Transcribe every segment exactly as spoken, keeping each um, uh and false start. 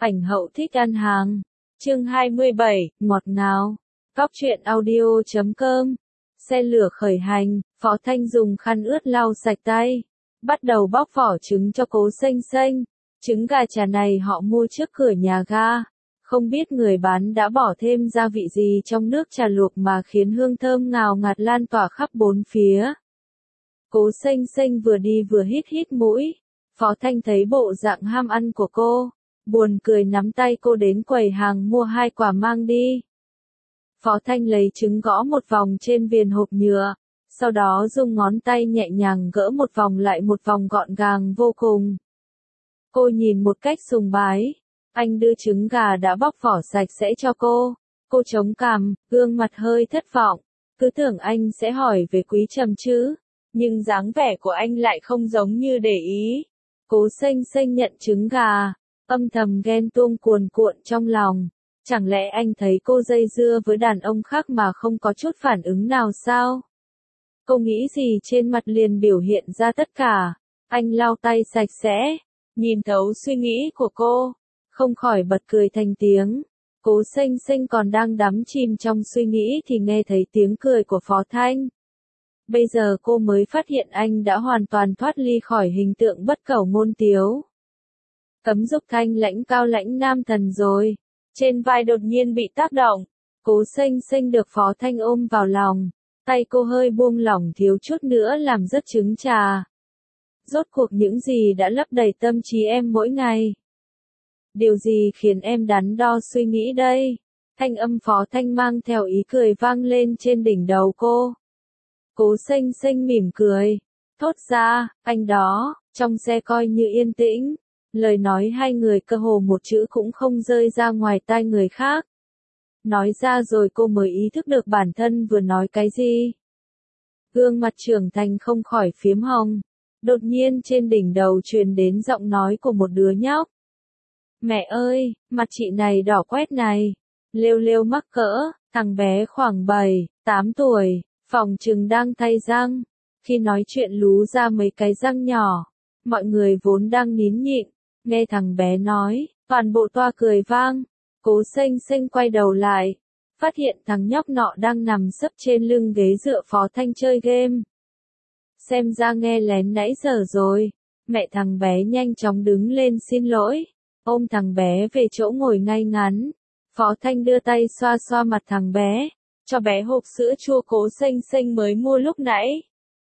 Ảnh hậu thích ăn hàng. Chương hai mươi bảy, ngọt ngào. Cóc truyện audio chấm com. Xe lửa khởi hành, Phó Thanh dùng khăn ướt lau sạch tay. Bắt đầu bóc vỏ trứng cho Cố Xanh Xanh. Trứng gà trà này họ mua trước cửa nhà ga. Không biết người bán đã bỏ thêm gia vị gì trong nước trà luộc mà khiến hương thơm ngào ngạt lan tỏa khắp bốn phía. Cố Xanh Xanh vừa đi vừa hít hít mũi. Phó Thanh thấy bộ dạng ham ăn của cô, buồn cười nắm tay cô đến quầy hàng mua hai quả mang đi. Phó Thanh lấy trứng gõ một vòng trên viền hộp nhựa, sau đó dùng ngón tay nhẹ nhàng gỡ một vòng lại một vòng gọn gàng vô cùng. Cô nhìn một cách sùng bái. Anh đưa trứng gà đã bóc vỏ sạch sẽ cho cô. Cô chống cằm, gương mặt hơi thất vọng. Cứ tưởng anh sẽ hỏi về Quý Trầm chứ. Nhưng dáng vẻ của anh lại không giống như để ý. Cố Xanh Xanh nhận trứng gà, âm thầm ghen tuông cuồn cuộn trong lòng. Chẳng lẽ anh thấy cô dây dưa với đàn ông khác mà không có chút phản ứng nào sao? Cô nghĩ gì trên mặt liền biểu hiện ra tất cả. Anh lau tay sạch sẽ, nhìn thấu suy nghĩ của cô, không khỏi bật cười thành tiếng. Cố Xanh Xanh còn đang đắm chìm trong suy nghĩ thì nghe thấy tiếng cười của Phó Thanh. Bây giờ cô mới phát hiện anh đã hoàn toàn thoát ly khỏi hình tượng bất cẩu ngôn tiếu. Cấm dục thanh lãnh cao lãnh nam thần rồi. Trên vai đột nhiên bị tác động. Cố Xanh Xanh được Phó Thanh ôm vào lòng. Tay cô hơi buông lỏng thiếu chút nữa làm rớt trứng trà. Rốt cuộc những gì đã lấp đầy tâm trí em mỗi ngày? Điều gì khiến em đắn đo suy nghĩ đây? Thanh âm Phó Thanh mang theo ý cười vang lên trên đỉnh đầu cô. Cố Xanh Xanh mỉm cười, thốt ra, anh đó. Trong xe coi như yên tĩnh, lời nói hai người cơ hồ một chữ cũng không rơi ra ngoài tai người khác. Nói ra rồi cô mới ý thức được bản thân vừa nói cái gì. Gương mặt trưởng thành không khỏi phiếm hồng. Đột nhiên trên đỉnh đầu truyền đến giọng nói của một đứa nhóc. Mẹ ơi, mặt chị này đỏ quét này. Lêu lêu mắc cỡ, thằng bé khoảng bảy, tám tuổi. Phòng trừng đang thay răng. Khi nói chuyện lú ra mấy cái răng nhỏ. Mọi người vốn đang nín nhịn. Nghe thằng bé nói, toàn bộ toa cười vang. Cố Xanh Xanh quay đầu lại. Phát hiện thằng nhóc nọ đang nằm sấp trên lưng ghế dựa Phó Thanh chơi game. Xem ra nghe lén nãy giờ rồi. Mẹ thằng bé nhanh chóng đứng lên xin lỗi. Ôm thằng bé về chỗ ngồi ngay ngắn. Phó Thanh đưa tay xoa xoa mặt thằng bé. Cho bé hộp sữa chua Cố Xanh Xanh mới mua lúc nãy.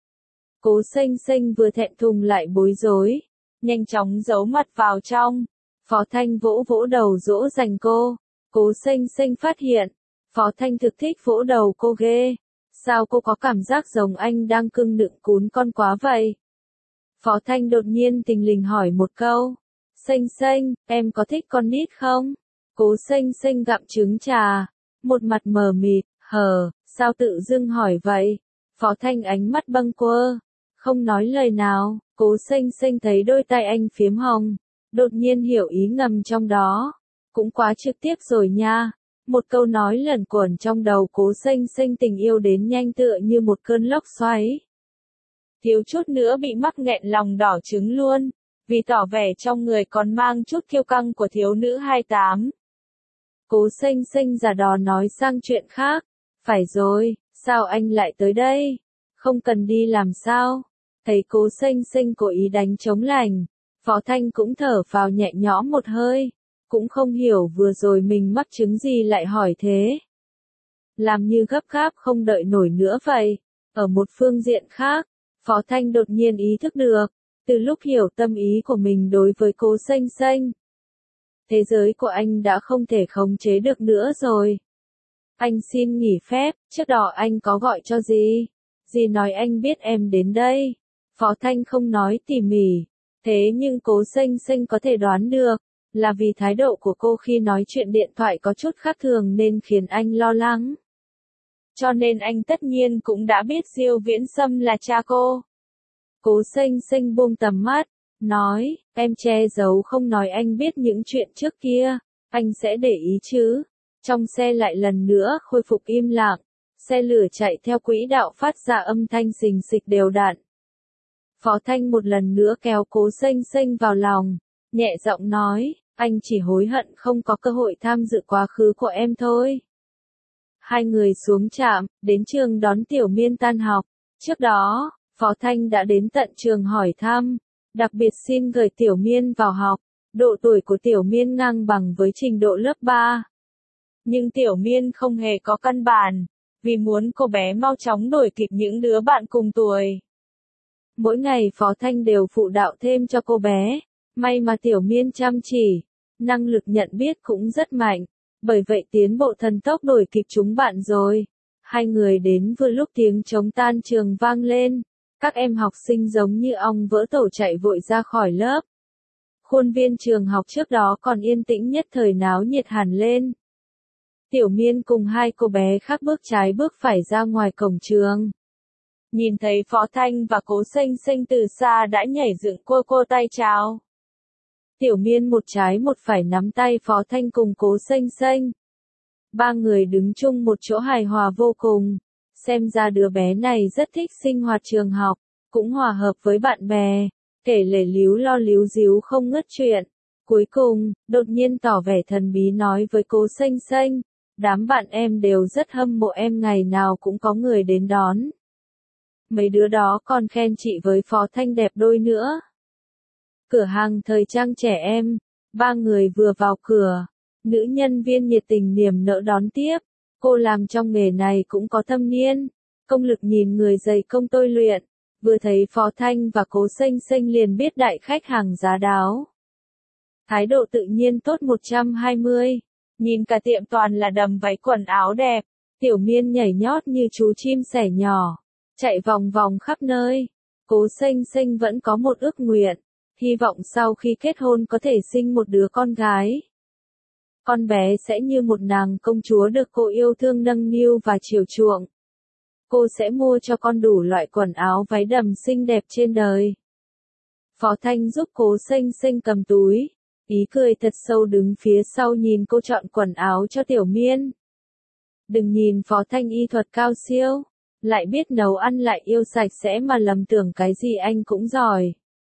Cố Xanh Xanh vừa thẹn thùng lại bối rối, nhanh chóng giấu mặt vào trong. Phó Thanh vỗ vỗ đầu dỗ dành cô. Cố Xanh Xanh phát hiện, Phó Thanh thực thích vỗ đầu cô ghê. Sao cô có cảm giác giống anh đang cưng nựng cún con quá vậy? Phó Thanh đột nhiên tình lình hỏi một câu. Xanh Xanh, em có thích con nít không? Cố Xanh Xanh gặm trứng trà, một mặt mờ mịt. Hờ, sao tự dưng hỏi vậy? Phó Thanh ánh mắt bâng quơ, không nói lời nào. Cố Xanh Xanh thấy đôi tay anh phiếm hồng, đột nhiên hiểu ý ngầm trong đó. Cũng quá trực tiếp rồi nha. Một câu nói lẩn quẩn trong đầu Cố Xanh Xanh tình yêu đến nhanh tựa như một cơn lốc xoáy. Thiếu chút nữa bị mắc nghẹn lòng đỏ trứng luôn, vì tỏ vẻ trong người còn mang chút kiêu căng của thiếu nữ hai mươi tám. Cố Xanh Xanh giả đò nói sang chuyện khác. Phải rồi, sao anh lại tới đây? Không cần đi làm sao? Thấy Cố Xanh Xanh cố ý đánh trống lành, Phó Thanh cũng thở vào nhẹ nhõm một hơi. Cũng không hiểu vừa rồi mình mắc chứng gì lại hỏi thế. Làm như gấp gáp không đợi nổi nữa vậy. Ở một phương diện khác, Phó Thanh đột nhiên ý thức được, từ lúc hiểu tâm ý của mình đối với Cố Xanh Xanh, thế giới của anh đã không thể khống chế được nữa rồi. Anh xin nghỉ phép, trước đó anh có gọi cho dì. Dì nói anh biết em đến đây. Phó Thanh không nói tỉ mỉ. Thế nhưng Cố Xanh Xanh có thể đoán được, là vì thái độ của cô khi nói chuyện điện thoại có chút khác thường nên khiến anh lo lắng. Cho nên anh tất nhiên cũng đã biết Diêu Viễn Sâm là cha cô. Cố Xanh Xanh buông tầm mắt, nói, em che giấu không nói anh biết những chuyện trước kia. Anh sẽ để ý chứ. Trong xe lại lần nữa khôi phục im lặng, xe lửa chạy theo quỹ đạo phát ra âm thanh xình xịch đều đặn. Phó Thanh một lần nữa kéo Cố Xanh Xanh vào lòng, nhẹ giọng nói, Anh chỉ hối hận không có cơ hội tham dự quá khứ của em thôi. Hai người xuống trạm, đến trường đón Tiểu Miên tan học. Trước đó, Phó Thanh đã đến tận trường hỏi thăm, đặc biệt xin gửi Tiểu Miên vào học. Độ tuổi của Tiểu Miên ngang bằng với trình độ lớp ba. Nhưng Tiểu Miên không hề có căn bản, vì muốn cô bé mau chóng đuổi kịp những đứa bạn cùng tuổi. Mỗi ngày Phó Thanh đều phụ đạo thêm cho cô bé, may mà Tiểu Miên chăm chỉ, năng lực nhận biết cũng rất mạnh, bởi vậy tiến bộ thần tốc đuổi kịp chúng bạn rồi. Hai người đến vừa lúc tiếng trống tan trường vang lên, các em học sinh giống như ong vỡ tổ chạy vội ra khỏi lớp. Khuôn viên trường học trước đó còn yên tĩnh nhất thời náo nhiệt hẳn lên. Tiểu Miên cùng hai cô bé khác bước trái bước phải ra ngoài cổng trường. Nhìn thấy Phó Thanh và Cố Xanh Xanh từ xa đã nhảy dựng cô cô tay chào. Tiểu Miên một trái một phải nắm tay Phó Thanh cùng Cố Xanh Xanh. Ba người đứng chung một chỗ hài hòa vô cùng. Xem ra đứa bé này rất thích sinh hoạt trường học, cũng hòa hợp với bạn bè, kể lể líu lo líu díu không ngớt chuyện. Cuối cùng, đột nhiên tỏ vẻ thần bí nói với Cố Xanh Xanh, đám bạn em đều rất hâm mộ em, ngày nào cũng có người đến đón. Mấy đứa đó còn khen chị với Phó Thanh đẹp đôi nữa. Cửa hàng thời trang trẻ em, ba người vừa vào cửa, nữ nhân viên nhiệt tình niềm nở đón tiếp. Cô làm trong nghề này cũng có thâm niên, công lực nhìn người dày công tôi luyện, vừa thấy Phó Thanh và Cố Xanh Xanh liền biết đại khách hàng giá đáo. Thái độ tự nhiên tốt một trăm hai mươi, nhìn cả tiệm toàn là đầm váy quần áo đẹp, Tiểu Miên nhảy nhót như chú chim sẻ nhỏ, chạy vòng vòng khắp nơi. Cố Xanh Xanh vẫn có một ước nguyện, hy vọng sau khi kết hôn có thể sinh một đứa con gái. Con bé sẽ như một nàng công chúa được cô yêu thương nâng niu và chiều chuộng. Cô sẽ mua cho con đủ loại quần áo váy đầm xinh đẹp trên đời. Phó Thanh giúp Cố Xanh Xanh cầm túi, ý cười thật sâu đứng phía sau nhìn cô chọn quần áo cho Tiểu Miên. Đừng nhìn Phó Thanh y thuật cao siêu, lại biết nấu ăn lại yêu sạch sẽ mà lầm tưởng cái gì anh cũng giỏi.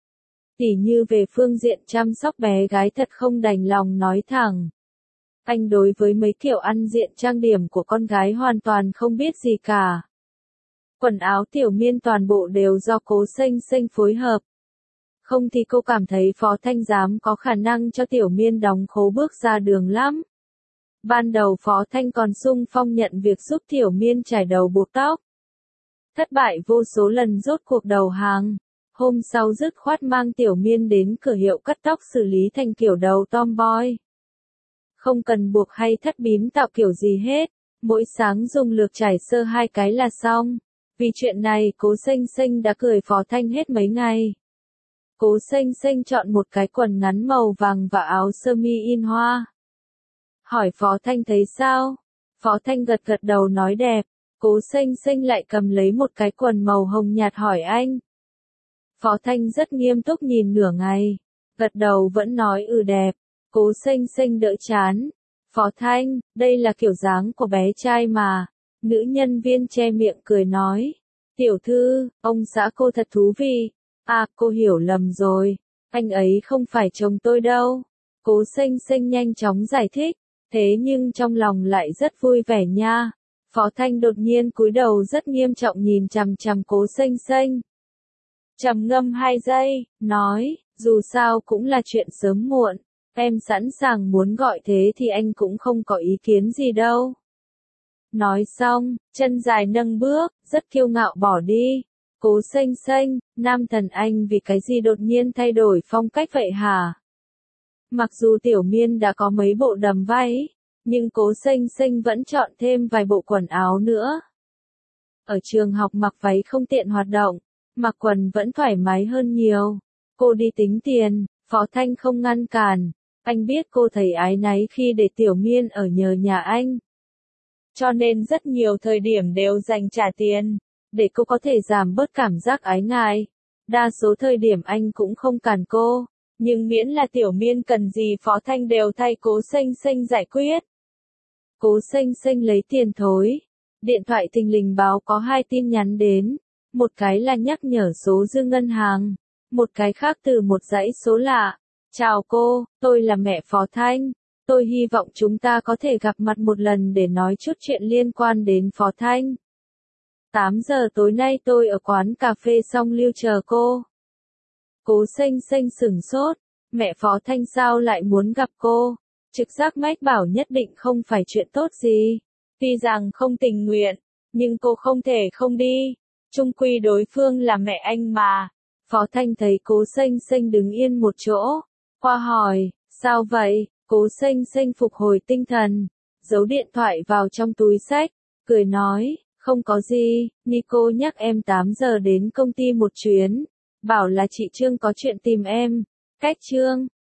Tỉ như về phương diện chăm sóc bé gái thật không đành lòng nói thẳng. Anh đối với mấy kiểu ăn diện trang điểm của con gái hoàn toàn không biết gì cả. Quần áo Tiểu Miên toàn bộ đều do Cố Xanh Xanh phối hợp. Không thì cô cảm thấy Phó Thanh dám có khả năng cho Tiểu Miên đóng khố bước ra đường lắm. Ban đầu Phó Thanh còn sung phong nhận việc giúp Tiểu Miên chải đầu buộc tóc. Thất bại vô số lần rốt cuộc đầu hàng. Hôm sau dứt khoát mang Tiểu Miên đến cửa hiệu cắt tóc xử lý thành kiểu đầu tomboy. Không cần buộc hay thắt bím tạo kiểu gì hết, mỗi sáng dùng lược chải sơ hai cái là xong. Vì chuyện này Cố Xanh Xanh đã cười Phó Thanh hết mấy ngày. Cố Xanh Xanh chọn một cái quần ngắn màu vàng và áo sơ mi in hoa. Hỏi Phó Thanh thấy sao? Phó Thanh gật gật đầu nói đẹp. Cố Xanh Xanh lại cầm lấy một cái quần màu hồng nhạt hỏi anh. Phó Thanh rất nghiêm túc nhìn nửa ngày, gật đầu vẫn nói ừ đẹp. Cố Xanh Xanh đỡ chán. Phó Thanh, đây là kiểu dáng của bé trai mà. Nữ nhân viên che miệng cười nói. Tiểu thư, ông xã cô thật thú vị. À, cô hiểu lầm rồi. Anh ấy không phải chồng tôi đâu. Cố Xanh Xanh nhanh chóng giải thích. Thế nhưng trong lòng lại rất vui vẻ nha. Phó Thanh đột nhiên cúi đầu rất nghiêm trọng nhìn chằm chằm Cố Xanh Xanh. Trầm ngâm hai giây, nói, dù sao cũng là chuyện sớm muộn. Em sẵn sàng muốn gọi thế thì anh cũng không có ý kiến gì đâu. Nói xong, chân dài nâng bước, rất kiêu ngạo bỏ đi. Cố Xanh Xanh, nam thần anh vì cái gì đột nhiên thay đổi phong cách vậy hả? Mặc dù Tiểu Miên đã có mấy bộ đầm váy, nhưng Cố Xanh Xanh vẫn chọn thêm vài bộ quần áo nữa. Ở trường học mặc váy không tiện hoạt động, mặc quần vẫn thoải mái hơn nhiều. Cô đi tính tiền, Phó Thanh không ngăn cản. Anh biết cô thấy áy náy khi để Tiểu Miên ở nhờ nhà anh. Cho nên rất nhiều thời điểm đều dành trả tiền, để cô có thể giảm bớt cảm giác ái ngại. Đa số thời điểm anh cũng không cản cô, nhưng miễn là Tiểu Miên cần gì Phó Thanh đều thay Cố Xanh Xanh giải quyết. Cố Xanh Xanh lấy tiền thối. Điện thoại thình lình báo có hai tin nhắn đến. Một cái là nhắc nhở số dư ngân hàng. Một cái khác từ một dãy số lạ. Chào cô, tôi là mẹ Phó Thanh. Tôi hy vọng chúng ta có thể gặp mặt một lần để nói chút chuyện liên quan đến Phó Thanh. tám giờ tối nay tôi ở quán cà phê Song Lưu chờ cô. Cố Xanh Xanh sửng sốt. Mẹ Phó Thanh sao lại muốn gặp cô? Trực giác mách bảo nhất định không phải chuyện tốt gì. Tuy rằng không tình nguyện, nhưng cô không thể không đi. Chung quy đối phương là mẹ anh mà. Phó Thanh thấy Cố Xanh Xanh đứng yên một chỗ. Qua hỏi, sao vậy? Cố Xanh Xanh phục hồi tinh thần. Giấu điện thoại vào trong túi xách. Cười nói, không có gì, Nico nhắc em tám giờ đến công ty một chuyến. Bảo là chị Trương có chuyện tìm em. Cách Trương,